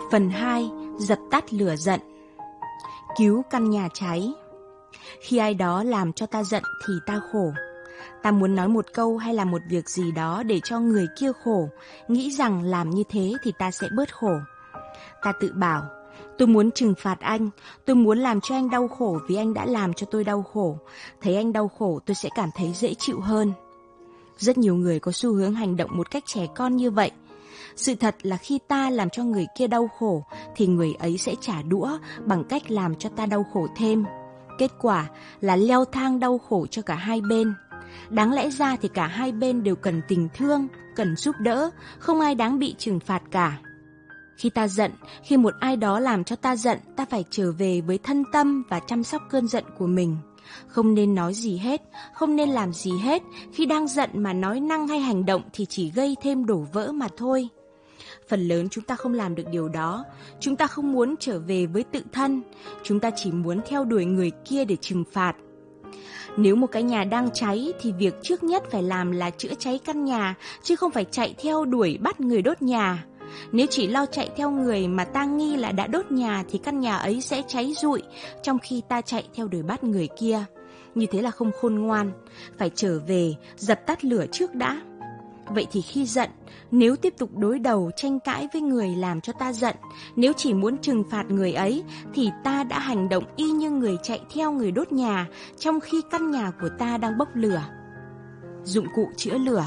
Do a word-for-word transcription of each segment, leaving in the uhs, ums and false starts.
Phần hai. Dập tắt lửa giận. Cứu căn nhà cháy. Khi ai đó làm cho ta giận thì ta khổ. Ta muốn nói một câu hay làm một việc gì đó để cho người kia khổ, nghĩ rằng làm như thế thì ta sẽ bớt khổ. Ta tự bảo, tôi muốn trừng phạt anh, tôi muốn làm cho anh đau khổ vì anh đã làm cho tôi đau khổ. Thấy anh đau khổ tôi sẽ cảm thấy dễ chịu hơn. Rất nhiều người có xu hướng hành động một cách trẻ con như vậy. Sự thật là khi ta làm cho người kia đau khổ thì người ấy sẽ trả đũa bằng cách làm cho ta đau khổ thêm. Kết quả là leo thang đau khổ cho cả hai bên. Đáng lẽ ra thì cả hai bên đều cần tình thương, cần giúp đỡ, không ai đáng bị trừng phạt cả. Khi ta giận, khi một ai đó làm cho ta giận, ta phải trở về với thân tâm và chăm sóc cơn giận của mình. Không nên nói gì hết, không nên làm gì hết. Khi đang giận mà nói năng hay hành động thì chỉ gây thêm đổ vỡ mà thôi. Phần lớn chúng ta không làm được điều đó. Chúng ta không muốn trở về với tự thân. Chúng ta chỉ muốn theo đuổi người kia để trừng phạt. Nếu một cái nhà đang cháy thì việc trước nhất phải làm là chữa cháy căn nhà, chứ không phải chạy theo đuổi bắt người đốt nhà. Nếu chỉ lo chạy theo người mà ta nghi là đã đốt nhà thì căn nhà ấy sẽ cháy rụi, trong khi ta chạy theo đuổi bắt người kia. Như thế là không khôn ngoan. Phải trở về, dập tắt lửa trước đã. Vậy thì khi giận, nếu tiếp tục đối đầu tranh cãi với người làm cho ta giận, nếu chỉ muốn trừng phạt người ấy, thì ta đã hành động y như người chạy theo người đốt nhà, trong khi căn nhà của ta đang bốc lửa. Dụng cụ chữa lửa.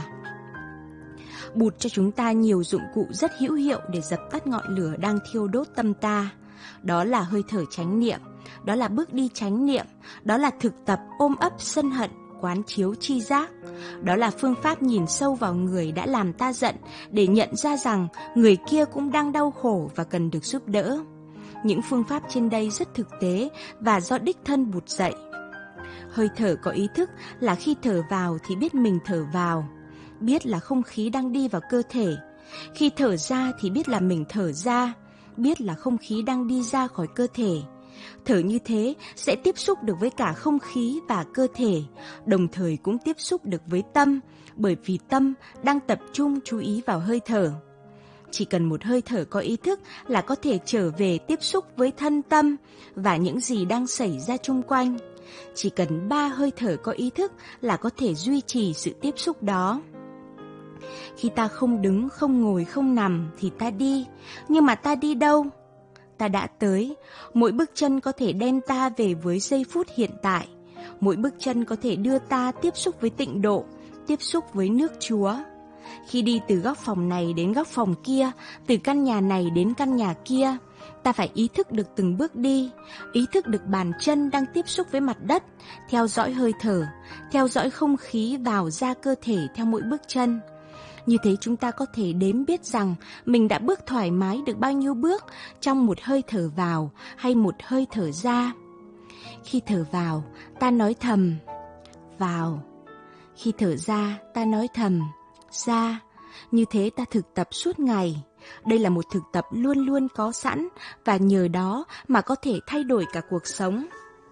Bụt cho chúng ta nhiều dụng cụ rất hữu hiệu để dập tắt ngọn lửa đang thiêu đốt tâm ta. Đó là hơi thở chánh niệm, đó là bước đi chánh niệm, đó là thực tập ôm ấp sân hận, quán chiếu tri giác. Đó là phương pháp nhìn sâu vào người đã làm ta giận để nhận ra rằng người kia cũng đang đau khổ và cần được giúp đỡ. Những phương pháp trên đây rất thực tế và do đích thân Bụt dạy. Hơi thở có ý thức là khi thở vào thì biết mình thở vào, biết là không khí đang đi vào cơ thể. Khi thở ra thì biết là mình thở ra, biết là không khí đang đi ra khỏi cơ thể. Thở như thế sẽ tiếp xúc được với cả không khí và cơ thể, đồng thời cũng tiếp xúc được với tâm, bởi vì tâm đang tập trung chú ý vào hơi thở. Chỉ cần một hơi thở có ý thức là có thể trở về tiếp xúc với thân tâm và những gì đang xảy ra chung quanh. Chỉ cần ba hơi thở có ý thức là có thể duy trì sự tiếp xúc đó. Khi ta không đứng, không ngồi, không nằm thì ta đi, nhưng mà ta đi đâu? Ta đã tới. Mỗi bước chân có thể đem ta về với giây phút hiện tại. Mỗi bước chân có thể đưa ta tiếp xúc với tịnh độ, tiếp xúc với nước Chúa. Khi đi từ góc phòng này đến góc phòng kia, từ căn nhà này đến căn nhà kia, ta phải ý thức được từng bước đi, ý thức được bàn chân đang tiếp xúc với mặt đất, theo dõi hơi thở, theo dõi không khí vào ra cơ thể theo mỗi bước chân. Như thế chúng ta có thể đếm biết rằng mình đã bước thoải mái được bao nhiêu bước trong một hơi thở vào hay một hơi thở ra. Khi thở vào, ta nói thầm, vào. Khi thở ra, ta nói thầm, ra. Như thế ta thực tập suốt ngày. Đây là một thực tập luôn luôn có sẵn và nhờ đó mà có thể thay đổi cả cuộc sống.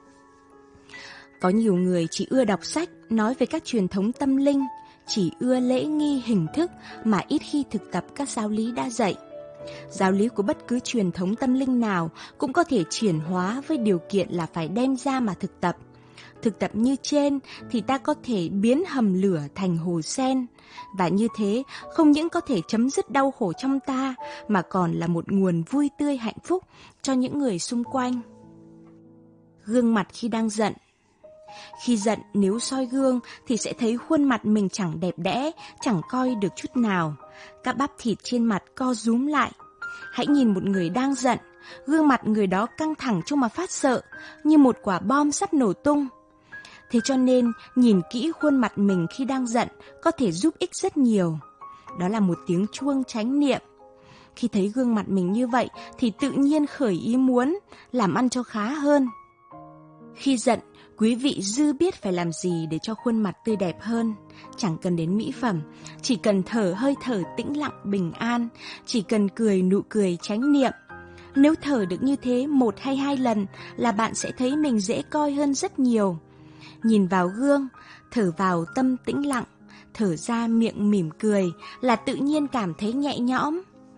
Có nhiều người chỉ ưa đọc sách, nói về các truyền thống tâm linh, chỉ ưa lễ nghi hình thức mà ít khi thực tập các giáo lý đã dạy. Giáo lý của bất cứ truyền thống tâm linh nào cũng có thể chuyển hóa với điều kiện là phải đem ra mà thực tập. Thực tập như trên thì ta có thể biến hầm lửa thành hồ sen, và như thế không những có thể chấm dứt đau khổ trong ta mà còn là một nguồn vui tươi hạnh phúc cho những người xung quanh. Gương mặt khi đang giận. Khi giận nếu soi gương thì sẽ thấy khuôn mặt mình chẳng đẹp đẽ, chẳng coi được chút nào. Các bắp thịt trên mặt co rúm lại. Hãy nhìn một người đang giận, gương mặt người đó căng thẳng trông mà phát sợ, như một quả bom sắp nổ tung. Thế cho nên nhìn kỹ khuôn mặt mình khi đang giận có thể giúp ích rất nhiều. Đó là một tiếng chuông chánh niệm. Khi thấy gương mặt mình như vậy thì tự nhiên khởi ý muốn làm ăn cho khá hơn. Khi giận, quý vị dư biết phải làm gì để cho khuôn mặt tươi đẹp hơn. Chẳng cần đến mỹ phẩm, chỉ cần thở hơi thở tĩnh lặng bình an, chỉ cần cười nụ cười chánh niệm. Nếu thở được như thế một hay hai lần là bạn sẽ thấy mình dễ coi hơn rất nhiều. Nhìn vào gương, thở vào tâm tĩnh lặng, thở ra miệng mỉm cười là tự nhiên cảm thấy nhẹ nhõm.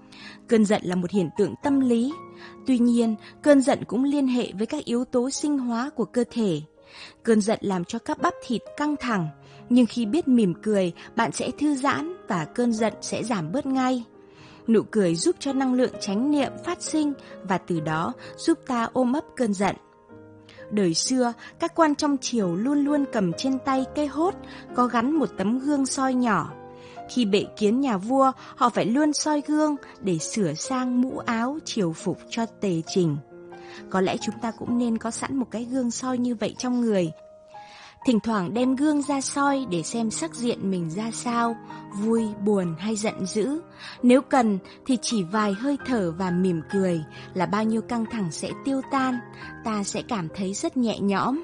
Cơn giận là một hiện tượng tâm lý. Tuy nhiên, cơn giận cũng liên hệ với các yếu tố sinh hóa của cơ thể. Cơn giận làm cho các bắp thịt căng thẳng, nhưng khi biết mỉm cười, bạn sẽ thư giãn và cơn giận sẽ giảm bớt ngay. Nụ cười giúp cho năng lượng chánh niệm phát sinh và từ đó giúp ta ôm ấp cơn giận. Đời xưa, các quan trong triều luôn luôn cầm trên tay cây hốt có gắn một tấm gương soi nhỏ. Khi bệ kiến nhà vua, họ phải luôn soi gương để sửa sang mũ áo triều phục cho tề chỉnh. Có lẽ chúng ta cũng nên có sẵn một cái gương soi như vậy trong người. Thỉnh thoảng đem gương ra soi để xem sắc diện mình ra sao, vui, buồn hay giận dữ. Nếu cần thì chỉ vài hơi thở và mỉm cười là bao nhiêu căng thẳng sẽ tiêu tan, ta sẽ cảm thấy rất nhẹ nhõm.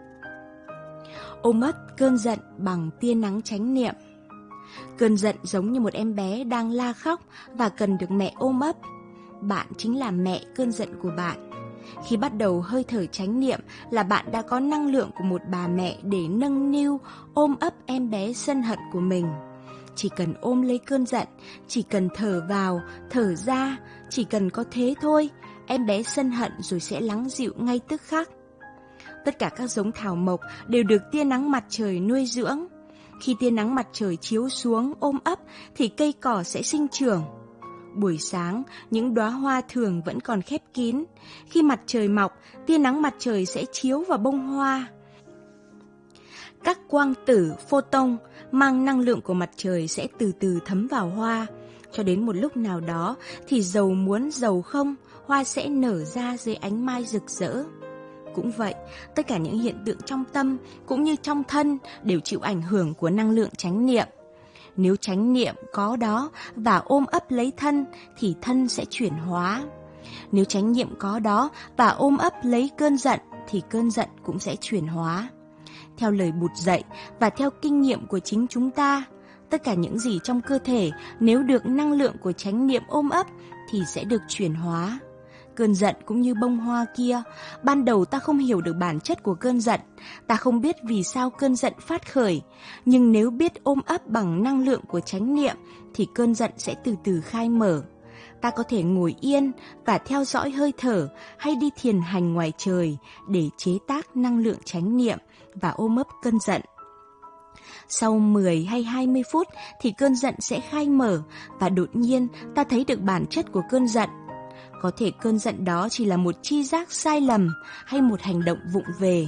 Ôm ấp cơn giận bằng tia nắng chánh niệm. Cơn giận giống như một em bé đang la khóc và cần được mẹ ôm ấp. Bạn chính là mẹ cơn giận của bạn. Khi bắt đầu hơi thở chánh niệm là bạn đã có năng lượng của một bà mẹ để nâng niu, ôm ấp em bé sân hận của mình. Chỉ cần ôm lấy cơn giận, chỉ cần thở vào, thở ra, chỉ cần có thế thôi, em bé sân hận rồi sẽ lắng dịu ngay tức khắc. Tất cả các giống thảo mộc đều được tia nắng mặt trời nuôi dưỡng. Khi tia nắng mặt trời chiếu xuống ôm ấp thì cây cỏ sẽ sinh trưởng. Buổi sáng, những đóa hoa thường vẫn còn khép kín. Khi mặt trời mọc, tia nắng mặt trời sẽ chiếu vào bông hoa. Các quang tử, photon mang năng lượng của mặt trời sẽ từ từ thấm vào hoa. Cho đến một lúc nào đó thì dầu muốn dầu không, hoa sẽ nở ra dưới ánh mai rực rỡ. Cũng vậy, tất cả những hiện tượng trong tâm cũng như trong thân đều chịu ảnh hưởng của năng lượng chánh niệm. Nếu chánh niệm có đó và ôm ấp lấy thân thì thân sẽ chuyển hóa. Nếu chánh niệm có đó và ôm ấp lấy cơn giận thì cơn giận cũng sẽ chuyển hóa. Theo lời Bụt dạy và theo kinh nghiệm của chính chúng ta, tất cả những gì trong cơ thể nếu được năng lượng của chánh niệm ôm ấp thì sẽ được chuyển hóa. Cơn giận cũng như bông hoa kia, ban đầu ta không hiểu được bản chất của cơn giận, ta không biết vì sao cơn giận phát khởi, nhưng nếu biết ôm ấp bằng năng lượng của chánh niệm thì cơn giận sẽ từ từ khai mở. Ta có thể ngồi yên và theo dõi hơi thở hay đi thiền hành ngoài trời để chế tác năng lượng chánh niệm và ôm ấp cơn giận. Sau mười hay hai mươi phút thì cơn giận sẽ khai mở và đột nhiên ta thấy được bản chất của cơn giận. Có thể cơn giận đó chỉ là một tri giác sai lầm hay một hành động vụng về.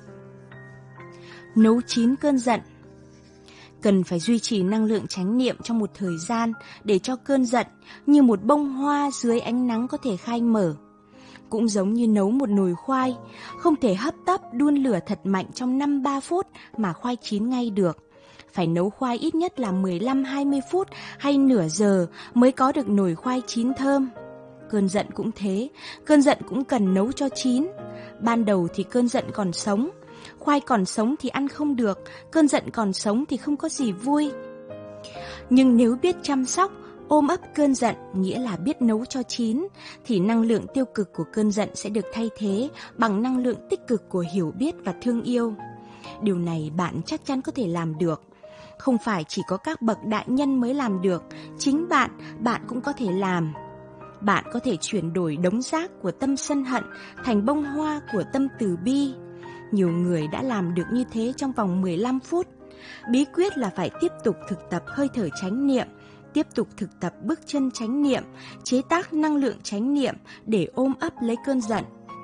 Nấu chín cơn giận. Cần phải duy trì năng lượng chánh niệm trong một thời gian để cho cơn giận như một bông hoa dưới ánh nắng có thể khai mở. Cũng giống như nấu một nồi khoai, không thể hấp tấp đun lửa thật mạnh trong năm ba phút mà khoai chín ngay được. Phải nấu khoai ít nhất là mười lăm đến hai mươi phút hay nửa giờ mới có được nồi khoai chín thơm. Cơn giận cũng thế, cơn giận cũng cần nấu cho chín. Ban đầu thì cơn giận còn sống, khoai còn sống thì ăn không được, cơn giận còn sống thì không có gì vui. Nhưng nếu biết chăm sóc, ôm ấp cơn giận, nghĩa là biết nấu cho chín, thì năng lượng tiêu cực của cơn giận sẽ được thay thế bằng năng lượng tích cực của hiểu biết và thương yêu. Điều này bạn chắc chắn có thể làm được. Không phải chỉ có các bậc đại nhân mới làm được, chính bạn, bạn cũng có thể làm. Bạn có thể chuyển đổi đống rác của tâm sân hận thành bông hoa của tâm từ bi. Nhiều người đã làm được như thế trong vòng mười lăm phút. Bí quyết là phải tiếp tục thực tập hơi thở chánh niệm, tiếp tục thực tập bước chân chánh niệm, chế tác năng lượng chánh niệm để ôm ấp lấy cơn giận.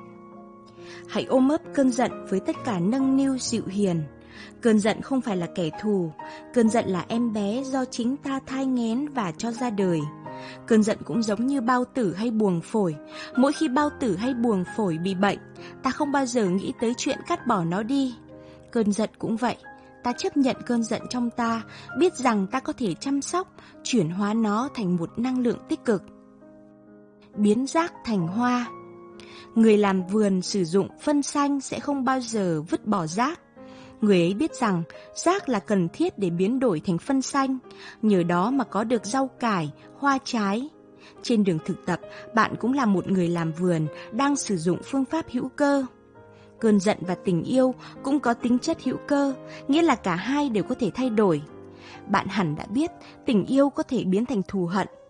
Hãy ôm ấp cơn giận với tất cả nâng niu dịu hiền. Cơn giận không phải là kẻ thù, cơn giận là em bé do chính ta thai nghén và cho ra đời. Cơn giận cũng giống như bao tử hay buồng phổi. Mỗi khi bao tử hay buồng phổi bị bệnh, ta không bao giờ nghĩ tới chuyện cắt bỏ nó đi. Cơn giận cũng vậy. Ta chấp nhận cơn giận trong ta, biết rằng ta có thể chăm sóc, chuyển hóa nó thành một năng lượng tích cực. Biến rác thành hoa. Người làm vườn sử dụng phân xanh sẽ không bao giờ vứt bỏ rác. Người ấy biết rằng rác là cần thiết để biến đổi thành phân xanh, nhờ đó mà có được rau cải, hoa trái. Trên đường thực tập, bạn cũng là một người làm vườn đang sử dụng phương pháp hữu cơ. Cơn giận và tình yêu cũng có tính chất hữu cơ, nghĩa là cả hai đều có thể thay đổi. Bạn hẳn đã biết tình yêu có thể biến thành thù hận,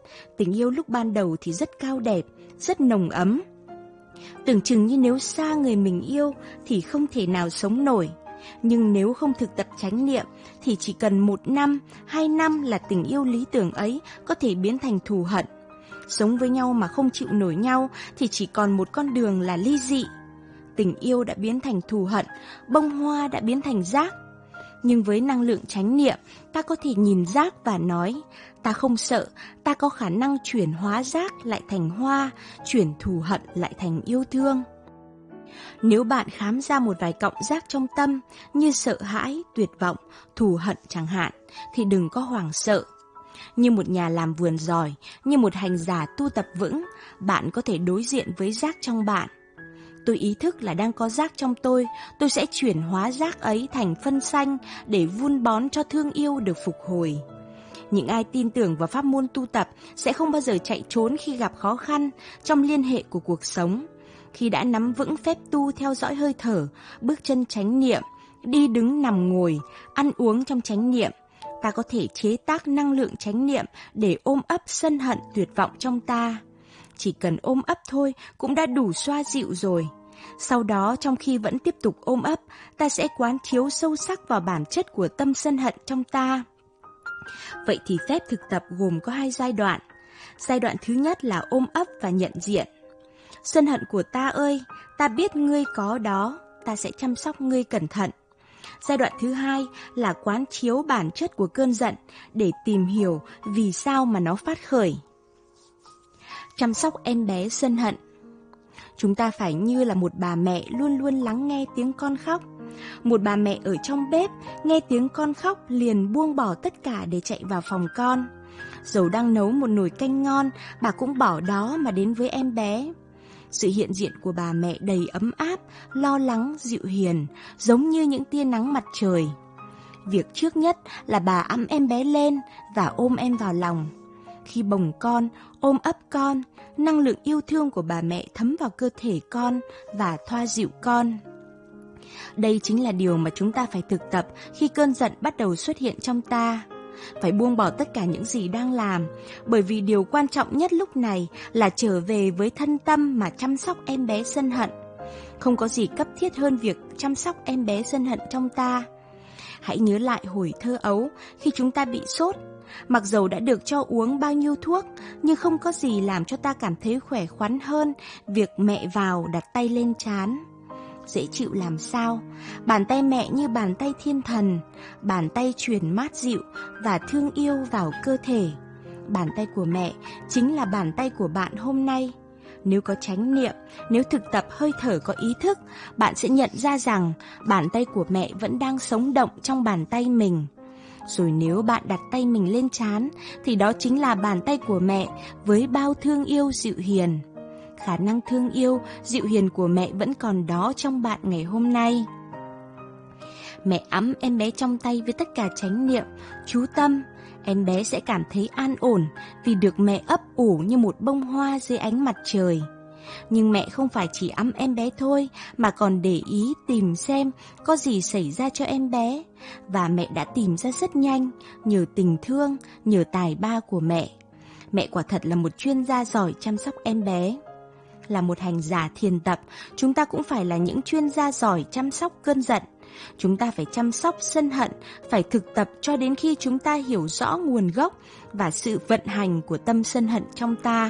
Tình yêu lúc ban đầu thì rất cao đẹp, rất nồng ấm. Tưởng chừng như nếu xa người mình yêu thì không thể nào sống nổi. Nhưng nếu không thực tập chánh niệm thì chỉ cần một năm, hai năm là tình yêu lý tưởng ấy có thể biến thành thù hận. Sống với nhau mà không chịu nổi nhau thì chỉ còn một con đường là ly dị. Tình yêu đã biến thành thù hận, bông hoa đã biến thành rác. Nhưng với năng lượng chánh niệm, ta có thể nhìn rác và nói, ta không sợ, ta có khả năng chuyển hóa rác lại thành hoa, chuyển thù hận lại thành yêu thương. Nếu bạn khám ra một vài cọng rác trong tâm như sợ hãi, tuyệt vọng, thù hận chẳng hạn, thì đừng có hoảng sợ. Như một nhà làm vườn giỏi, như một hành giả tu tập vững, bạn có thể đối diện với rác trong bạn. Tôi ý thức là đang có rác trong tôi, tôi sẽ chuyển hóa rác ấy thành phân xanh để vun bón cho thương yêu được phục hồi. Những ai tin tưởng vào pháp môn tu tập sẽ không bao giờ chạy trốn khi gặp khó khăn trong liên hệ của cuộc sống. Khi đã nắm vững phép tu theo dõi hơi thở, bước chân chánh niệm, đi đứng nằm ngồi, ăn uống trong chánh niệm, ta có thể chế tác năng lượng chánh niệm để ôm ấp sân hận tuyệt vọng trong ta. Chỉ cần ôm ấp thôi cũng đã đủ xoa dịu rồi. Sau đó trong khi vẫn tiếp tục ôm ấp, ta sẽ quán chiếu sâu sắc vào bản chất của tâm sân hận trong ta. Vậy thì phép thực tập gồm có hai giai đoạn. Giai đoạn thứ nhất là ôm ấp và nhận diện. Sân hận của ta ơi, ta biết ngươi có đó, ta sẽ chăm sóc ngươi cẩn thận. Giai đoạn thứ hai là quán chiếu bản chất của cơn giận để tìm hiểu vì sao mà nó phát khởi. Chăm sóc em bé sân hận. Chúng ta phải như là một bà mẹ luôn luôn lắng nghe tiếng con khóc. Một bà mẹ ở trong bếp nghe tiếng con khóc liền buông bỏ tất cả để chạy vào phòng con. Dẫu đang nấu một nồi canh ngon, bà cũng bỏ đó mà đến với em bé. Sự hiện diện của bà mẹ đầy ấm áp, lo lắng, dịu hiền, giống như những tia nắng mặt trời. Việc trước nhất là bà ẵm em bé lên và ôm em vào lòng. Khi bồng con, ôm ấp con, năng lượng yêu thương của bà mẹ thấm vào cơ thể con và thoa dịu con. Đây chính là điều mà chúng ta phải thực tập khi cơn giận bắt đầu xuất hiện trong ta. Phải buông bỏ tất cả những gì đang làm, bởi vì điều quan trọng nhất lúc này là trở về với thân tâm mà chăm sóc em bé sân hận. Không có gì cấp thiết hơn việc chăm sóc em bé sân hận trong ta. Hãy nhớ lại hồi thơ ấu khi chúng ta bị sốt. Mặc dầu đã được cho uống bao nhiêu thuốc, nhưng không có gì làm cho ta cảm thấy khỏe khoắn hơn việc mẹ vào đặt tay lên trán. Dễ chịu làm sao? Bàn tay mẹ như bàn tay thiên thần, bàn tay truyền mát dịu và thương yêu vào cơ thể. Bàn tay của mẹ chính là bàn tay của bạn hôm nay. Nếu có chánh niệm, nếu thực tập hơi thở có ý thức, bạn sẽ nhận ra rằng bàn tay của mẹ vẫn đang sống động trong bàn tay mình. Rồi nếu bạn đặt tay mình lên trán, thì đó chính là bàn tay của mẹ với bao thương yêu dịu hiền. Khả năng thương yêu, dịu hiền của mẹ vẫn còn đó trong bạn ngày hôm nay. Mẹ ẵm em bé trong tay với tất cả chánh niệm, chú tâm, em bé sẽ cảm thấy an ổn vì được mẹ ấp ủ như một bông hoa dưới ánh mặt trời. Nhưng mẹ không phải chỉ ẵm em bé thôi, mà còn để ý tìm xem có gì xảy ra cho em bé. Và mẹ đã tìm ra rất nhanh, nhờ tình thương, nhờ tài ba của mẹ. Mẹ quả thật là một chuyên gia giỏi chăm sóc em bé. Là một hành giả thiền tập, chúng ta cũng phải là những chuyên gia giỏi chăm sóc cơn giận. Chúng ta phải chăm sóc sân hận, phải thực tập cho đến khi chúng ta hiểu rõ nguồn gốc và sự vận hành của tâm sân hận trong ta.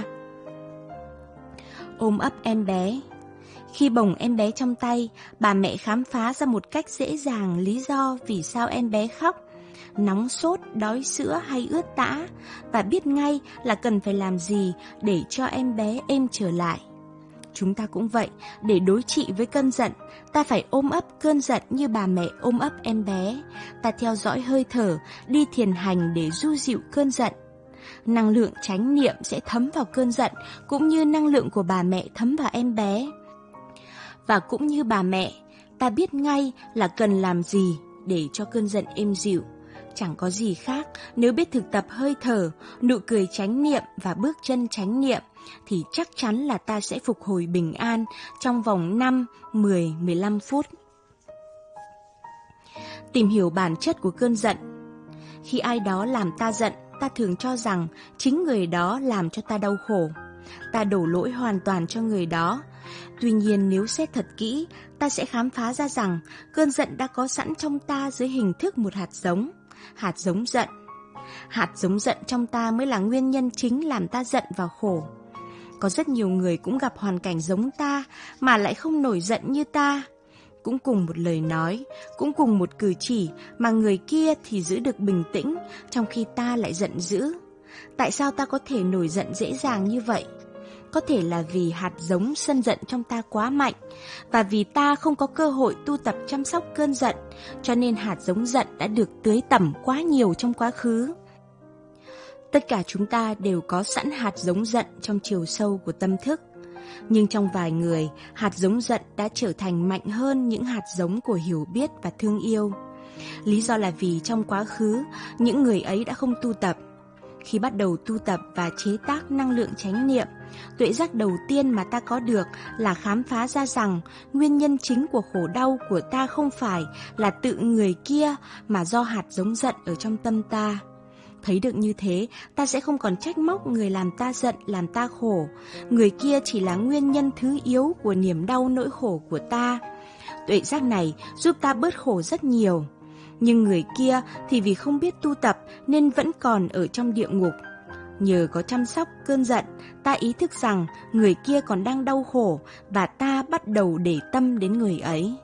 Ôm ấp em bé. Khi bồng em bé trong tay, bà mẹ khám phá ra một cách dễ dàng lý do vì sao em bé khóc, nóng sốt, đói sữa hay ướt tã, và biết ngay là cần phải làm gì để cho em bé êm trở lại. Chúng ta cũng vậy, để đối trị với cơn giận, ta phải ôm ấp cơn giận như bà mẹ ôm ấp em bé. Ta theo dõi hơi thở, đi thiền hành để du dịu cơn giận. Năng lượng chánh niệm sẽ thấm vào cơn giận, cũng như năng lượng của bà mẹ thấm vào em bé. Và cũng như bà mẹ, ta biết ngay là cần làm gì để cho cơn giận êm dịu. Chẳng có gì khác, nếu biết thực tập hơi thở, nụ cười chánh niệm và bước chân chánh niệm, thì chắc chắn là ta sẽ phục hồi bình an trong vòng năm, mười, mười lăm phút. Tìm hiểu bản chất của cơn giận. Khi ai đó làm ta giận, ta thường cho rằng chính người đó làm cho ta đau khổ. Ta đổ lỗi hoàn toàn cho người đó. Tuy nhiên nếu xét thật kỹ, ta sẽ khám phá ra rằng cơn giận đã có sẵn trong ta dưới hình thức một hạt giống, hạt giống giận. Hạt giống giận trong ta mới là nguyên nhân chính làm ta giận và khổ. Có rất nhiều người cũng gặp hoàn cảnh giống ta mà lại không nổi giận như ta. Cũng cùng một lời nói, cũng cùng một cử chỉ mà người kia thì giữ được bình tĩnh, trong khi ta lại giận dữ. Tại sao ta có thể nổi giận dễ dàng như vậy? Có thể là vì hạt giống sân giận trong ta quá mạnh, và vì ta không có cơ hội tu tập chăm sóc cơn giận, cho nên hạt giống giận đã được tưới tẩm quá nhiều trong quá khứ. Tất cả chúng ta đều có sẵn hạt giống giận trong chiều sâu của tâm thức. Nhưng trong vài người, hạt giống giận đã trở thành mạnh hơn những hạt giống của hiểu biết và thương yêu. Lý do là vì trong quá khứ, những người ấy đã không tu tập. Khi bắt đầu tu tập và chế tác năng lượng chánh niệm, tuệ giác đầu tiên mà ta có được là khám phá ra rằng nguyên nhân chính của khổ đau của ta không phải là tự người kia mà do hạt giống giận ở trong tâm ta. Thấy được như thế, ta sẽ không còn trách móc người làm ta giận, làm ta khổ. Người kia chỉ là nguyên nhân thứ yếu của niềm đau nỗi khổ của ta. Tuệ giác này giúp ta bớt khổ rất nhiều. Nhưng người kia thì vì không biết tu tập nên vẫn còn ở trong địa ngục. Nhờ có chăm sóc cơn giận, ta ý thức rằng người kia còn đang đau khổ và ta bắt đầu để tâm đến người ấy.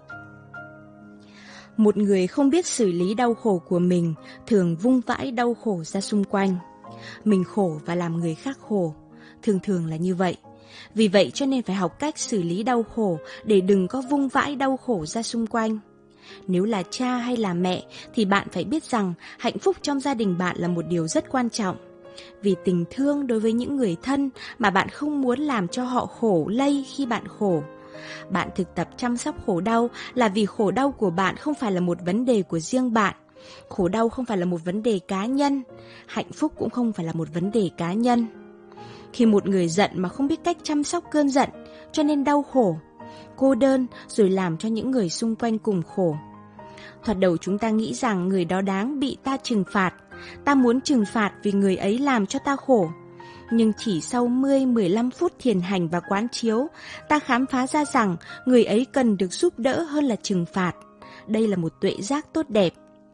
Một người không biết xử lý đau khổ của mình thường vung vãi đau khổ ra xung quanh. Mình khổ và làm người khác khổ, thường thường là như vậy. Vì vậy cho nên phải học cách xử lý đau khổ để đừng có vung vãi đau khổ ra xung quanh. Nếu là cha hay là mẹ thì bạn phải biết rằng hạnh phúc trong gia đình bạn là một điều rất quan trọng. Vì tình thương đối với những người thân mà bạn không muốn làm cho họ khổ lây khi bạn khổ. Bạn thực tập chăm sóc khổ đau là vì khổ đau của bạn không phải là một vấn đề của riêng bạn. Khổ đau không phải là một vấn đề cá nhân. Hạnh phúc cũng không phải là một vấn đề cá nhân. Khi một người giận mà không biết cách chăm sóc cơn giận, cho nên đau khổ, cô đơn rồi làm cho những người xung quanh cùng khổ. Thoạt đầu chúng ta nghĩ rằng người đó đáng bị ta trừng phạt. Ta muốn trừng phạt vì người ấy làm cho ta khổ. Nhưng chỉ sau mười đến mười lăm phút thiền hành và quán chiếu, ta khám phá ra rằng người ấy cần được giúp đỡ hơn là trừng phạt. Đây là một tuệ giác tốt đẹp.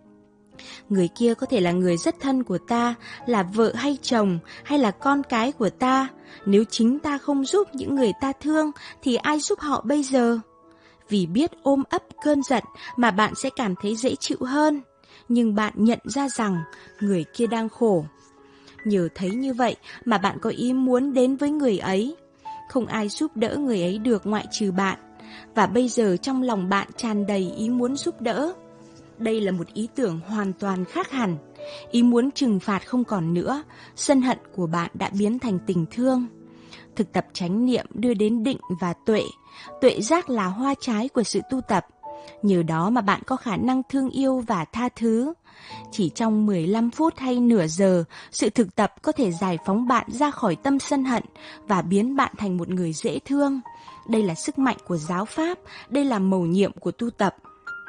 Người kia có thể là người rất thân của ta, là vợ hay chồng, hay là con cái của ta. Nếu chính ta không giúp những người ta thương, thì ai giúp họ bây giờ? Vì biết ôm ấp cơn giận mà bạn sẽ cảm thấy dễ chịu hơn. Nhưng bạn nhận ra rằng người kia đang khổ. Nhờ thấy như vậy mà bạn có ý muốn đến với người ấy. Không ai giúp đỡ người ấy được ngoại trừ bạn. Và bây giờ trong lòng bạn tràn đầy ý muốn giúp đỡ. Đây là một ý tưởng hoàn toàn khác hẳn. Ý muốn trừng phạt không còn nữa. Sân hận của bạn đã biến thành tình thương. Thực tập chánh niệm đưa đến định và tuệ. Tuệ giác là hoa trái của sự tu tập. Nhờ đó mà bạn có khả năng thương yêu và tha thứ. Chỉ trong mười lăm phút hay nửa giờ, sự thực tập có thể giải phóng bạn ra khỏi tâm sân hận và biến bạn thành một người dễ thương. Đây là sức mạnh của giáo pháp, đây là mầu nhiệm của tu tập.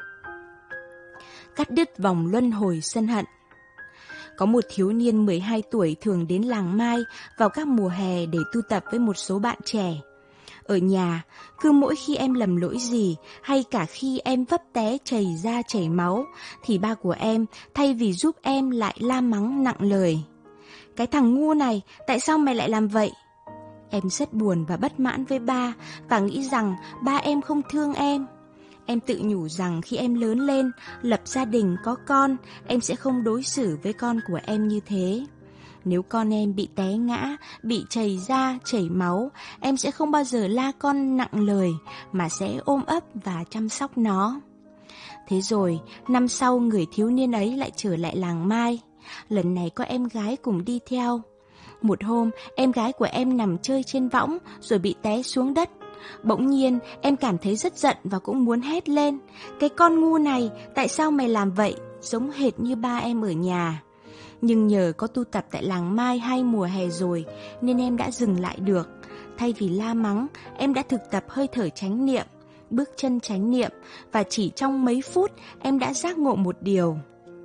Cắt đứt vòng luân hồi sân hận. Có một thiếu niên mười hai tuổi thường đến làng Mai vào các mùa hè để tu tập với một số bạn trẻ. Ở nhà, cứ mỗi khi em lầm lỗi gì hay cả khi em vấp té chảy ra chảy máu thì ba của em thay vì giúp em lại la mắng nặng lời. Cái thằng ngu này, tại sao mày lại làm vậy? Em rất buồn và bất mãn với ba và nghĩ rằng ba em không thương em. Em tự nhủ rằng khi em lớn lên, lập gia đình có con, em sẽ không đối xử với con của em như thế. Nếu con em bị té ngã, bị chảy da, chảy máu, em sẽ không bao giờ la con nặng lời, mà sẽ ôm ấp và chăm sóc nó. Thế rồi, năm sau người thiếu niên ấy lại trở lại làng Mai. Lần này có em gái cùng đi theo. Một hôm, em gái của em nằm chơi trên võng rồi bị té xuống đất. Bỗng nhiên, em cảm thấy rất giận và cũng muốn hét lên. Cái con ngu này, tại sao mày làm vậy? Giống hệt như ba em ở nhà. Nhưng nhờ có tu tập tại làng Mai hai mùa hè rồi nên em đã dừng lại được. Thay vì la mắng, em đã thực tập hơi thở chánh niệm, bước chân chánh niệm và chỉ trong mấy phút em đã giác ngộ một điều.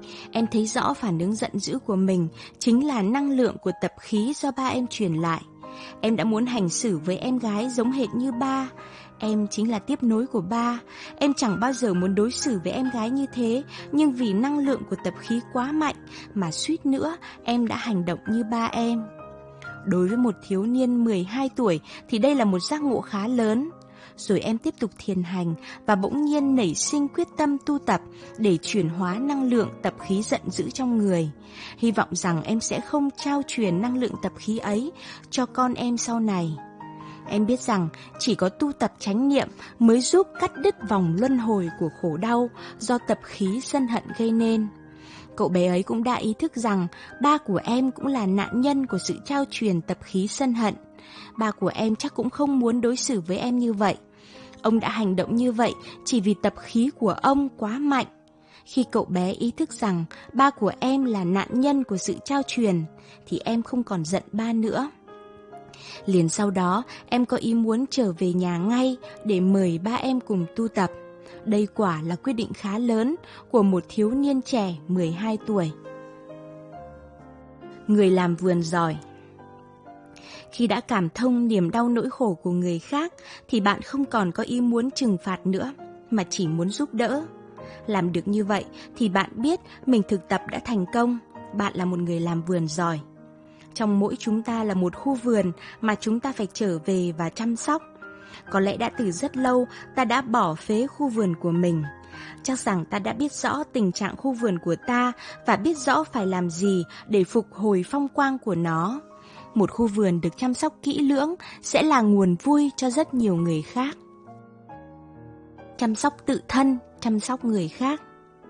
Em thấy rõ phản ứng giận dữ của mình chính là năng lượng của tập khí do ba em truyền lại. Em đã muốn hành xử với em gái giống hệt như ba. Em chính là tiếp nối của ba. Em chẳng bao giờ muốn đối xử với em gái như thế, nhưng vì năng lượng của tập khí quá mạnh mà suýt nữa em đã hành động như ba em. Đối với một thiếu niên mười hai tuổi thì đây là một giác ngộ khá lớn. Rồi em tiếp tục thiền hành và bỗng nhiên nảy sinh quyết tâm tu tập để chuyển hóa năng lượng tập khí giận dữ trong người. Hy vọng rằng em sẽ không trao truyền năng lượng tập khí ấy cho con em sau này. Em biết rằng chỉ có tu tập chánh niệm mới giúp cắt đứt vòng luân hồi của khổ đau do tập khí sân hận gây nên. Cậu bé ấy cũng đã ý thức rằng ba của em cũng là nạn nhân của sự trao truyền tập khí sân hận. Ba của em chắc cũng không muốn đối xử với em như vậy. Ông đã hành động như vậy chỉ vì tập khí của ông quá mạnh. Khi cậu bé ý thức rằng ba của em là nạn nhân của sự trao truyền, thì em không còn giận ba nữa. Liền sau đó, em có ý muốn trở về nhà ngay để mời ba em cùng tu tập. Đây quả là quyết định khá lớn của một thiếu niên trẻ mười hai tuổi. Người làm vườn giỏi. Khi đã cảm thông niềm đau nỗi khổ của người khác thì bạn không còn có ý muốn trừng phạt nữa, mà chỉ muốn giúp đỡ. Làm được như vậy thì bạn biết mình thực tập đã thành công, bạn là một người làm vườn giỏi. Trong mỗi chúng ta là một khu vườn mà chúng ta phải trở về và chăm sóc. Có lẽ đã từ rất lâu ta đã bỏ phế khu vườn của mình. Chắc rằng ta đã biết rõ tình trạng khu vườn của ta và biết rõ phải làm gì để phục hồi phong quang của nó. Một khu vườn được chăm sóc kỹ lưỡng sẽ là nguồn vui cho rất nhiều người khác. Chăm sóc tự thân, chăm sóc người khác.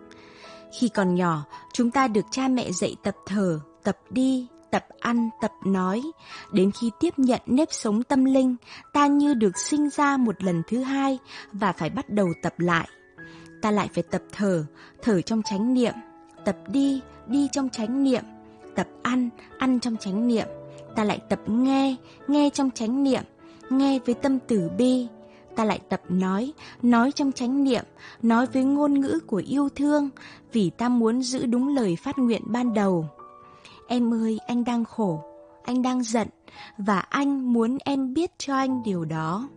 Khi còn nhỏ, chúng ta được cha mẹ dạy tập thở, tập đi, tập ăn, tập nói. Đến khi tiếp nhận nếp sống tâm linh, ta như được sinh ra một lần thứ hai và phải bắt đầu tập lại. Ta lại phải tập thở, thở trong chánh niệm, tập đi, đi trong chánh niệm, tập ăn, ăn trong chánh niệm. Ta lại tập nghe, nghe trong chánh niệm, nghe với tâm từ bi. Ta lại tập nói, nói trong chánh niệm, nói với ngôn ngữ của yêu thương, vì ta muốn giữ đúng lời phát nguyện ban đầu. Em ơi, anh đang khổ, anh đang giận, và anh muốn em biết cho anh điều đó.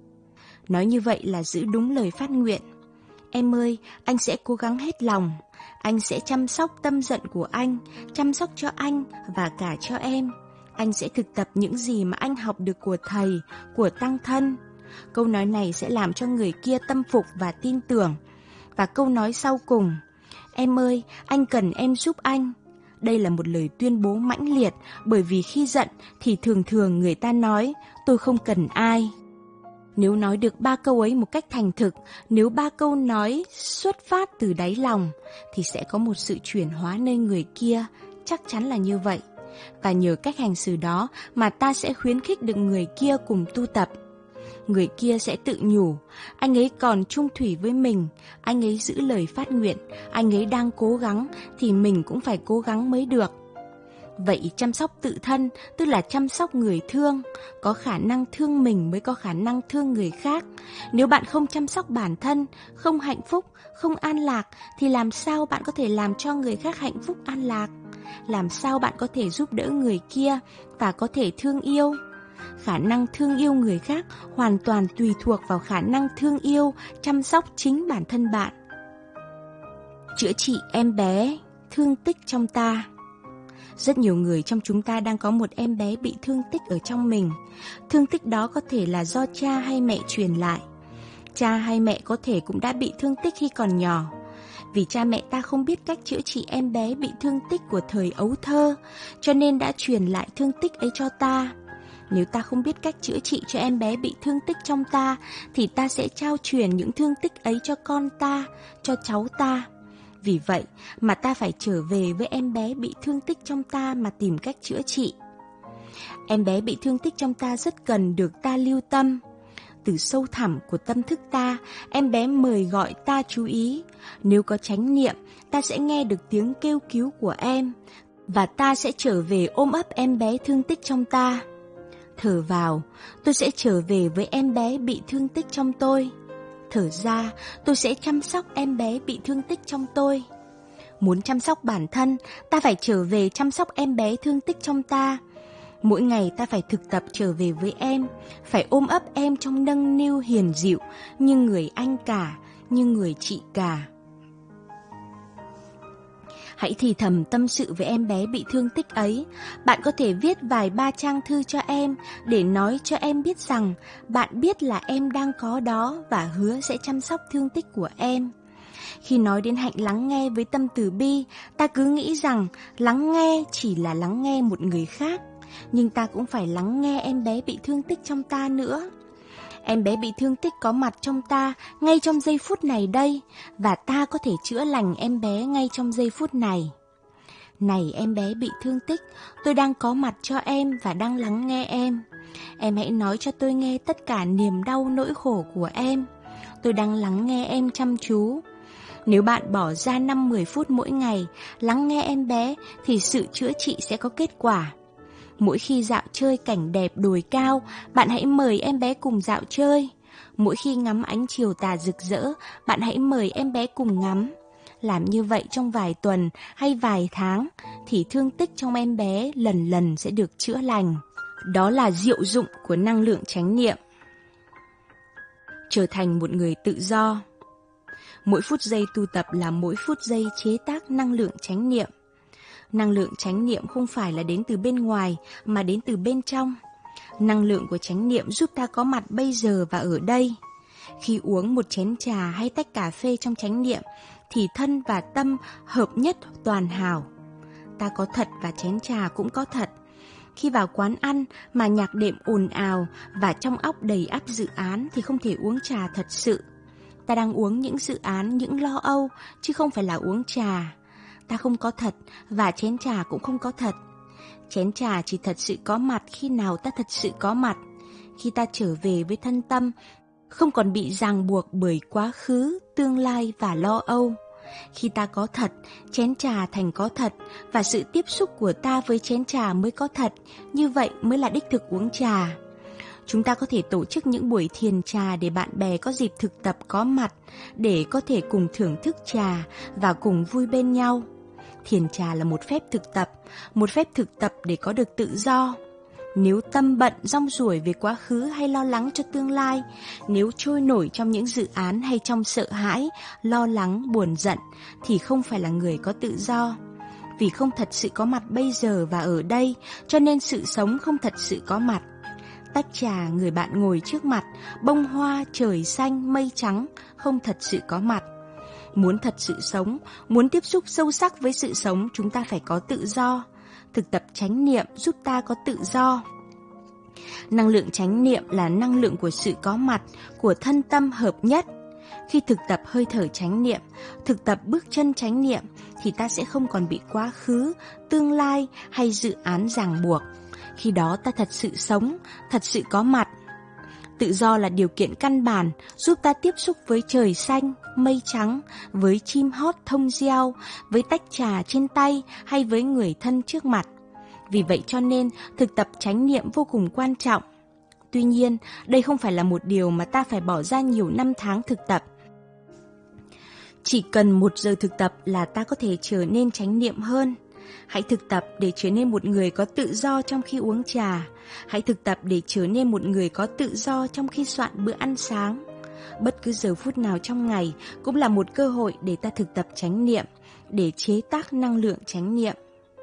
Nói như vậy là giữ đúng lời phát nguyện. Em ơi, anh sẽ cố gắng hết lòng. Anh sẽ chăm sóc tâm giận của anh, chăm sóc cho anh và cả cho em. Anh sẽ thực tập những gì mà anh học được của thầy, của tăng thân. Câu nói này sẽ làm cho người kia tâm phục và tin tưởng. Và câu nói sau cùng, em ơi, anh cần em giúp anh. Đây là một lời tuyên bố mãnh liệt, bởi vì khi giận thì thường thường người ta nói, tôi không cần ai. Nếu nói được ba câu ấy một cách thành thực, nếu ba câu nói xuất phát từ đáy lòng, thì sẽ có một sự chuyển hóa nơi người kia, chắc chắn là như vậy. Và nhờ cách hành xử đó mà ta sẽ khuyến khích được người kia cùng tu tập. Người kia sẽ tự nhủ, anh ấy còn chung thủy với mình, anh ấy giữ lời phát nguyện, anh ấy đang cố gắng thì mình cũng phải cố gắng mới được. Vậy chăm sóc tự thân tức là chăm sóc người thương, có khả năng thương mình mới có khả năng thương người khác. Nếu bạn không chăm sóc bản thân, không hạnh phúc, không an lạc thì làm sao bạn có thể làm cho người khác hạnh phúc an lạc? Làm sao bạn có thể giúp đỡ người kia và có thể thương yêu? Khả năng thương yêu người khác hoàn toàn tùy thuộc vào khả năng thương yêu, chăm sóc chính bản thân bạn. Chữa trị em bé, thương tích trong ta. Rất nhiều người trong chúng ta đang có một em bé bị thương tích ở trong mình. Thương tích đó có thể là do cha hay mẹ truyền lại. Cha hay mẹ có thể cũng đã bị thương tích khi còn nhỏ. Vì cha mẹ ta không biết cách chữa trị em bé bị thương tích của thời ấu thơ, cho nên đã truyền lại thương tích ấy cho ta. Nếu ta không biết cách chữa trị cho em bé bị thương tích trong ta, thì ta sẽ trao truyền những thương tích ấy cho con ta, cho cháu ta. Vì vậy mà ta phải trở về với em bé bị thương tích trong ta mà tìm cách chữa trị. Em bé bị thương tích trong ta rất cần được ta lưu tâm. Từ sâu thẳm của tâm thức ta, em bé mời gọi ta chú ý. Nếu có chánh niệm, ta sẽ nghe được tiếng kêu cứu của em, và ta sẽ trở về ôm ấp em bé thương tích trong ta. Thở vào, tôi sẽ trở về với em bé bị thương tích trong tôi. Thở ra, tôi sẽ chăm sóc em bé bị thương tích trong tôi. Muốn chăm sóc bản thân, ta phải trở về chăm sóc em bé thương tích trong ta. Mỗi ngày ta phải thực tập trở về với em, phải ôm ấp em trong nâng niu hiền dịu, như người anh cả, như người chị cả. Hãy thì thầm tâm sự với em bé bị thương tích ấy. Bạn có thể viết vài ba trang thư cho em để nói cho em biết rằng bạn biết là em đang có đó và hứa sẽ chăm sóc thương tích của em. Khi nói đến hạnh lắng nghe với tâm từ bi, ta cứ nghĩ rằng lắng nghe chỉ là lắng nghe một người khác, nhưng ta cũng phải lắng nghe em bé bị thương tích trong ta nữa. Em bé bị thương tích có mặt trong ta ngay trong giây phút này đây, và ta có thể chữa lành em bé ngay trong giây phút này. Này em bé bị thương tích, tôi đang có mặt cho em và đang lắng nghe em. Em hãy nói cho tôi nghe tất cả niềm đau nỗi khổ của em. Tôi đang lắng nghe em chăm chú. Nếu bạn bỏ ra năm mười phút mỗi ngày lắng nghe em bé thì sự chữa trị sẽ có kết quả. Mỗi khi dạo chơi cảnh đẹp đồi cao, bạn hãy mời em bé cùng dạo chơi. Mỗi khi ngắm ánh chiều tà rực rỡ, bạn hãy mời em bé cùng ngắm. Làm như vậy trong vài tuần hay vài tháng thì thương tích trong em bé lần lần sẽ được chữa lành. Đó là diệu dụng của năng lượng chánh niệm. Trở thành một người tự do. Mỗi phút giây tu tập là mỗi phút giây chế tác năng lượng chánh niệm. Năng lượng chánh niệm không phải là đến từ bên ngoài mà đến từ bên trong. Năng lượng của chánh niệm giúp ta có mặt bây giờ và ở đây. Khi uống một chén trà hay tách cà phê trong chánh niệm thì thân và tâm hợp nhất toàn hảo. Ta có thật và chén trà cũng có thật. Khi vào quán ăn mà nhạc đệm ồn ào và trong óc đầy ắp dự án thì không thể uống trà thật sự. Ta đang uống những dự án, những lo âu, chứ không phải là uống trà. Ta không có thật và chén trà cũng không có thật. Chén trà chỉ thật sự có mặt khi nào ta thật sự có mặt. Khi ta trở về với thân tâm, không còn bị ràng buộc bởi quá khứ, tương lai và lo âu. Khi ta có thật, chén trà thành có thật và sự tiếp xúc của ta với chén trà mới có thật. Như vậy mới là đích thực uống trà. Chúng ta có thể tổ chức những buổi thiền trà để bạn bè có dịp thực tập có mặt, để có thể cùng thưởng thức trà và cùng vui bên nhau. Thiền trà là một phép thực tập, một phép thực tập để có được tự do. Nếu tâm bận rong ruổi về quá khứ hay lo lắng cho tương lai, nếu trôi nổi trong những dự án hay trong sợ hãi, lo lắng, buồn giận, thì không phải là người có tự do. Vì không thật sự có mặt bây giờ và ở đây, cho nên sự sống không thật sự có mặt. Tách trà, người bạn ngồi trước mặt, bông hoa, trời xanh, mây trắng, không thật sự có mặt. Muốn thật sự sống, muốn tiếp xúc sâu sắc với sự sống, chúng ta phải có tự do. Thực tập chánh niệm giúp ta có tự do. Năng lượng chánh niệm là năng lượng của sự có mặt, của thân tâm hợp nhất. Khi thực tập hơi thở chánh niệm, thực tập bước chân chánh niệm, thì ta sẽ không còn bị quá khứ, tương lai hay dự án ràng buộc. Khi đó ta thật sự sống, thật sự có mặt. Tự do là điều kiện căn bản giúp ta tiếp xúc với trời xanh, mây trắng, với chim hót thông reo, với tách trà trên tay hay với người thân trước mặt. Vì vậy cho nên thực tập chánh niệm vô cùng quan trọng. Tuy nhiên, đây không phải là một điều mà ta phải bỏ ra nhiều năm tháng thực tập. Chỉ cần một giờ thực tập là ta có thể trở nên chánh niệm hơn. Hãy thực tập để trở nên một người có tự do trong khi uống trà. Hãy thực tập để trở nên một người có tự do trong khi soạn bữa ăn sáng. Bất cứ giờ phút nào trong ngày cũng là một cơ hội để ta thực tập chánh niệm, để chế tác năng lượng chánh niệm.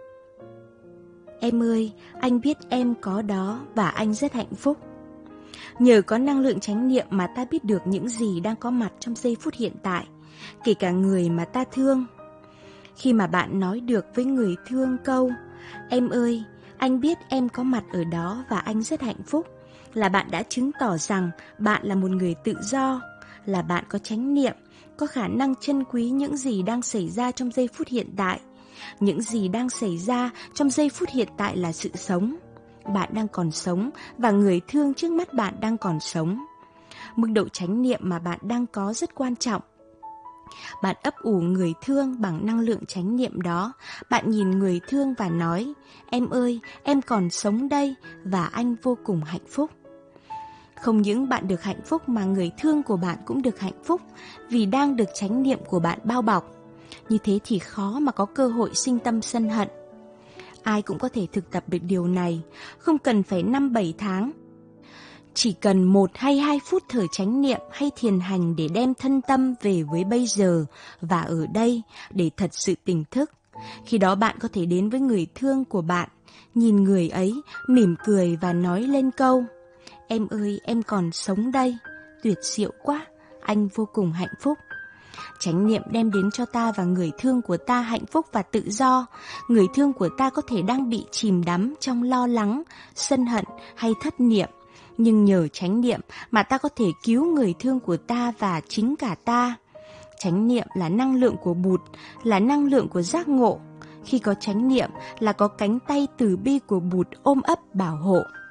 Em ơi, anh biết em có đó và anh rất hạnh phúc. Nhờ có năng lượng chánh niệm mà ta biết được những gì đang có mặt trong giây phút hiện tại, kể cả người mà ta thương. Khi mà bạn nói được với người thương câu em ơi, anh biết em có mặt ở đó và anh rất hạnh phúc, là bạn đã chứng tỏ rằng bạn là một người tự do, là bạn có chánh niệm, có khả năng trân quý những gì đang xảy ra trong giây phút hiện tại. Những gì đang xảy ra trong giây phút hiện tại là sự sống. Bạn đang còn sống và người thương trước mắt bạn đang còn sống. Mức độ chánh niệm mà bạn đang có rất quan trọng. Bạn ấp ủ người thương bằng năng lượng chánh niệm đó. Bạn nhìn người thương và nói em ơi, em còn sống đây và anh vô cùng hạnh phúc. Không những bạn được hạnh phúc mà người thương của bạn cũng được hạnh phúc vì đang được chánh niệm của bạn bao bọc. Như thế thì khó mà có cơ hội sinh tâm sân hận. Ai cũng có thể thực tập được điều này, không cần phải năm bảy tháng. Chỉ cần một hay hai phút thở chánh niệm hay thiền hành để đem thân tâm về với bây giờ và ở đây để thật sự tỉnh thức. Khi đó bạn có thể đến với người thương của bạn, nhìn người ấy, mỉm cười và nói lên câu: em ơi, em còn sống đây, tuyệt diệu quá, anh vô cùng hạnh phúc. Chánh niệm đem đến cho ta và người thương của ta hạnh phúc và tự do. Người thương của ta có thể đang bị chìm đắm trong lo lắng, sân hận hay thất niệm. Nhưng nhờ chánh niệm mà ta có thể cứu người thương của ta và chính cả ta. Chánh niệm là năng lượng của Bụt, là năng lượng của giác ngộ. Khi có chánh niệm là có cánh tay từ bi của Bụt ôm ấp bảo hộ.